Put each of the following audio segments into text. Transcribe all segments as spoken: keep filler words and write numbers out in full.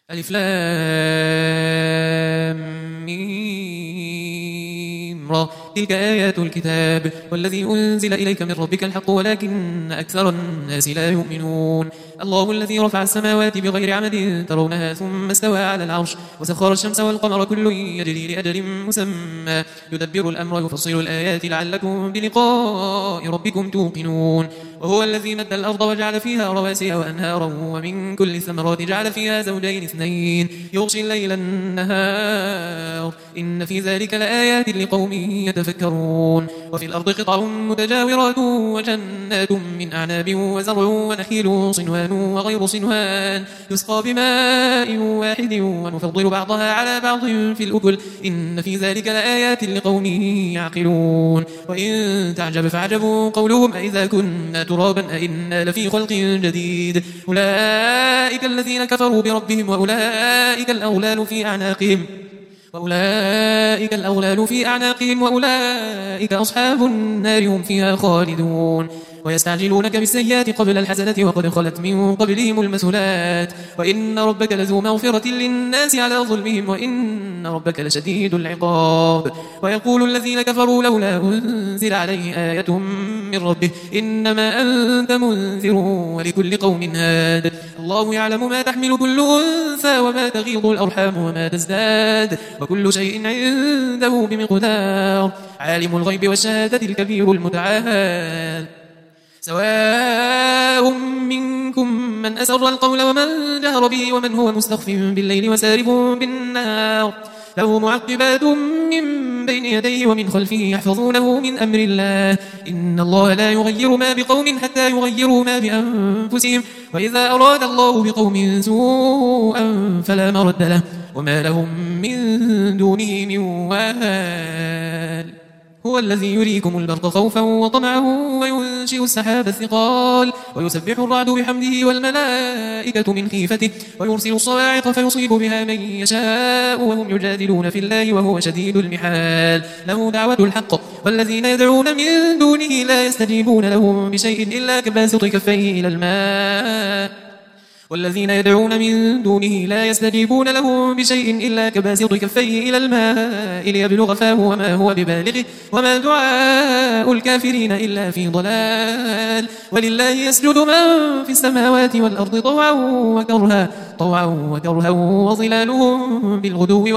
ألف لام ميم را. تلك آيات الكتاب والذي أنزل إليك من ربك الحق ولكن أكثر الناس لا يؤمنون. الله الذي رفع السماوات بغير عمد ترونها ثم استوى على العرش وسخر الشمس والقمر كل يجري لأجل مسمى يدبر الأمر يفصل الآيات لعلكم بلقاء ربكم توقنون. وهو الذي مد الأرض وجعل فيها رواسي وأنهارا ومن كل الثمرات جعل فيها زوجين اثنين يغشي الليل النهار إن في ذلك لآيات لقوم يتفكرون. وفي الأرض قطع متجاورات وجنات من أعناب وزرع ونخيل صنوان وغير صنوان يسقى بماء واحد ونفضل بعضها على بعض في الأكل إن في ذلك لآيات لقوم يعقلون. وإن تعجب فعجب قولهم أئذا كنا ترابا أئنا لفي خلق جديد أولئك الذين كفروا بربهم وأولئك الأغلال في أعناقهم وأولئك الأغلال في أعناقهم وأولئك أصحاب النار هم فيها خالدون. ويستعجلونك بالسيئات قبل الحسنة وقد خلت من قبلهم المثلات وإن ربك لذو مغفرة للناس على ظلمهم وإن ربك لشديد العقاب. ويقول الذين كفروا لولا أنزل عليه آية من ربه إنما أنت منذر ولكل قوم هاد الله يعلم ما تحمل كل أنثى وما تغيض الأرحام وما تزداد وكل شيء عنده بمقدار. عالم الغيب والشهادة الكبير المتعال سواء منكم من أسر القول ومن جهر به ومن هو مستخف بالليل وسارب بالنهار له معقبات من بين يديه ومن خلفه يحفظونه من أمر الله إن الله لا يغير ما بقوم حتى يغيروا ما بأنفسهم وإذا أراد الله بقوم سوءا فلا مرد له وما لهم من دونه من وال. هو الذي يريكم البرق خوفا وطمعا وينشئ السحاب الثقال ويسبح الرعد بحمده والملائكة من خيفته ويرسل الصواعق فيصيب بها من يشاء وهم يجادلون في الله وهو شديد المحال له دعوة الحق والذين يدعون من دونه لا يستجيبون لهم بشيء إلا كباسط كفيه إلى الماء والذين يدعون من دونه لا يستجيبون له بشيء إلا كباسط كفيه إلى الماء ليبلغ فاه وما هو ببالغه وما دعاء الكافرين إلا في ضلال. ولله يسجد من في السماوات والأرض طوعا وكرها طوعا وكرها وظلالهم بالغدو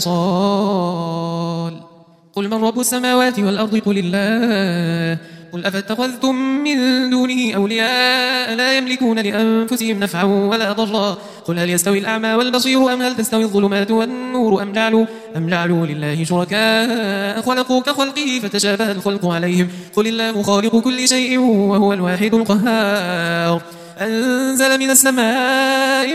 والآصال. قل من رب السماوات والأرض قل الله قل أفاتخذتم من دونه أولياء لا يملكون لأنفسهم نفعا ولا ضرا قل هل يستوي الأعمى والبصير أم هل تستوي الظلمات والنور أم جعلوا, أم جعلوا لله شركاء خلقوا كخلقه فتشابه الخلق عليهم قل الله خالق كل شيء وهو الواحد القهار. أنزل من السماء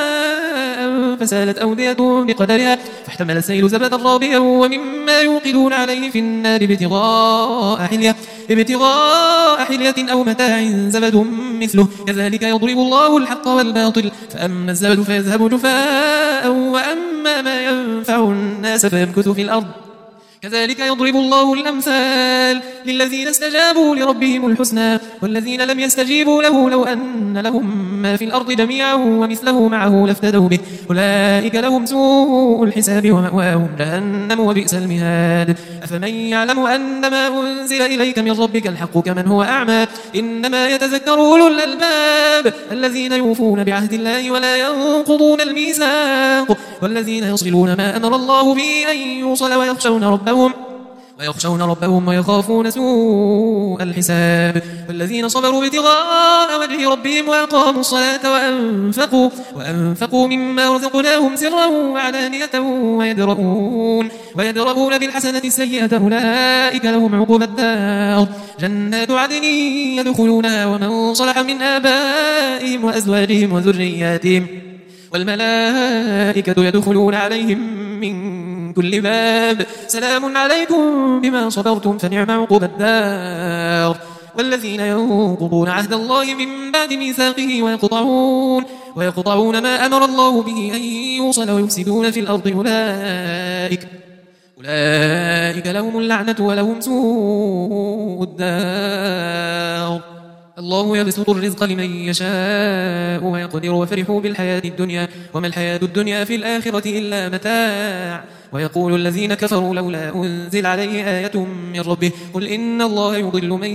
ماء فسالت أودية بقدرها فاحتمل السيل زبدا رابيا ومما يوقدون عليه في النار ابتغاء حلية, ابتغاء حلية أو متاع زبد مثله كذلك يضرب الله الحق والباطل فأما الزبد فيذهب جفاء وأما ما ينفع الناس فيمكث في الأرض كذلك يضرب الله الأمثال للذين استجابوا لربهم الحسنى والذين لم يستجيبوا له لو أن لهم ما في الأرض جميعا ومثله معه لافتدوا به أولئك لهم سوء الحساب ومأواهم جهنم وبئس المهاد. أفمن يعلم أن ما أنزل إليك من ربك الحق كمن هو أعمى إنما يتذكر أولو الألباب الذين يوفون بعهد الله ولا ينقضون الميثاق والذين يصلون ما أمر الله به أن يوصل ويخشون ربهم ويخشون ربهم ويخافون سوء الحساب والذين صبروا ابتغاء وجه ربهم وأقاموا الصلاة وأنفقوا, وأنفقوا مما رزقناهم سرا وعلانية ويدرؤون, ويدرؤون بالحسنة السيئة أولئك لهم عقبى الدار جنات عدن يدخلونها ومن صلح من آبائهم وأزواجهم وذرياتهم والملائكة يدخلون عليهم من كل باب سلام عليكم بما صبرتم فنعم عقبى الدار. والذين ينقضون عهد الله من بعد ميثاقه ويقطعون, ويقطعون ما أمر الله به أن يوصل ويفسدون في الأرض أولئك, أولئك لهم اللعنة ولهم سوء الدار. الله يبسط الرزق لمن يشاء ويقدر وفرحوا بالحياة الدنيا وما الحياة الدنيا في الآخرة إلا متاع ويقول الذين كفروا لولا أنزل عليه آية من ربه قل إن الله يضل من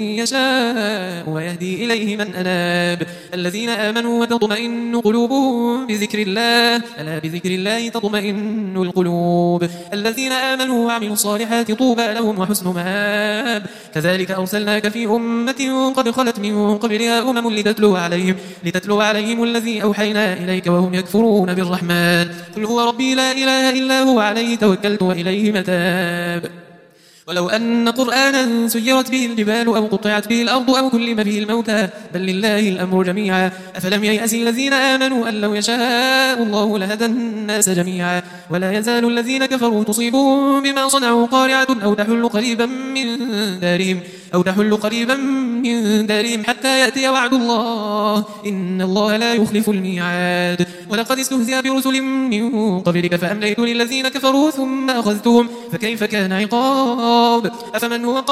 يشاء ويهدي إليه من أناب الذين آمنوا وتطمئن قلوبهم بذكر الله ألا بذكر الله تطمئن القلوب الذين آمنوا وعملوا الصالحات طوبى لهم وحسن مآب كذلك أرسلناك في أمة قد خلت من قبلها أمم لتتلو عليهم لتتلو عليهم الذي أوحينا إليك وهم يكفرون بالرحمن قل هو ربي لا إله إلا هو عليه توكلت وإليه متاب ولو أن قرآنا سيرت به الجبال أو قطعت به الأرض أو كلم به الموتى بل لله الأمر جميعا أفلم ييأس الذين آمنوا أن لو يشاء الله لهدى الناس جميعا ولا يزال الذين كفروا تصيبهم بما صنعوا قارعة أو تحل قريبا من دارهم أو تحل قريبا من دارهم حتى يأتي وعد الله إن الله لا يخلف الميعاد ولقد استهزئ برسل من قبلك فأمليت للذين كفروا ثم أخذتهم فكيف كان عقاب أفمن هو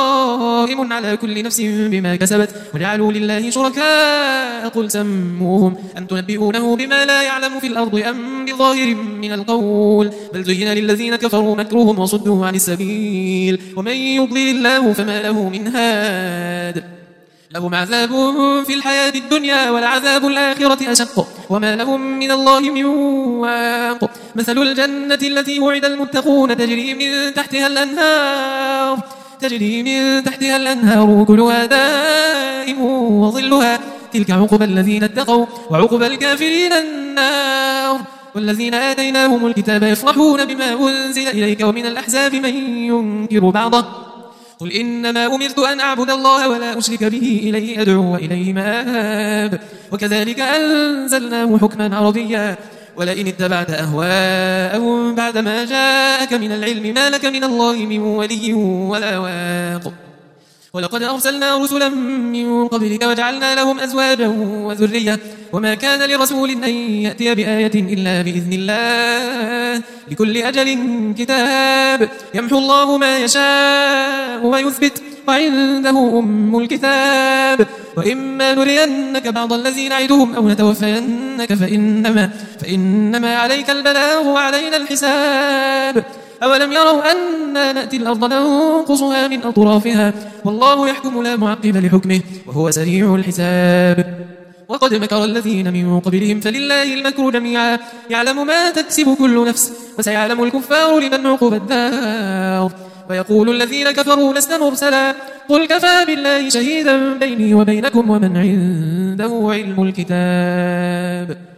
قائم على كل نفس بما كسبت وجعلوا لله شركاء قل سموهم أم تنبئونه بما لا يعلم في الأرض أم بظاهر من القول بل زين للذين كفروا مكرهم وصدوا عن السبيل ومن يضلل الله فما له من هاد لهم عذاب في الحياة الدنيا ولعذاب الآخرة أشق وما لهم من الله من واق مثل الجنة التي وعد المتقون تجري من تحتها الأنهار تجري من تحتها الأنهار كلها دائم وظلها تلك عقبى الذين اتقوا وعقبى الكافرين النار والذين آتيناهم الكتاب يفرحون بما أنزل إليك ومن الأحزاب من ينكر بعضه قل إنما أمرت أن أعبد الله ولا أشرك به إليه أدعو وإليه مآب وكذلك أنزلناه حكما عربيا ولئن اتبعت أهواءهم بعدما جاءك من العلم ما لك من الله من ولي ولا واق ولقد أرسلنا رسلا من قبلك وجعلنا لهم أزواجا وذرية وما كان لرسول أن يأتي بآية إلا بإذن الله لكل أجل كتاب يمحو الله ما يشاء ويثبت وعنده أم الكتاب وإما نرينك بعض الذين نعدهم أو نتوفينك فإنما, فإنما عليك البلاغ وعلينا الحساب أولم يروا أنا نأتي الأرض ننقصها من أطرافها والله يحكم لا معقب لحكمه وهو سريع الحساب وقد مكر الذين من قبلهم فلله المكر جميعا يعلم ما تكسب كل نفس وسيعلم الكفار لمن عقبى الدار ويقول الذين كفروا لست مرسلا قل كفى بالله شهيدا بيني وبينكم ومن عنده علم الكتاب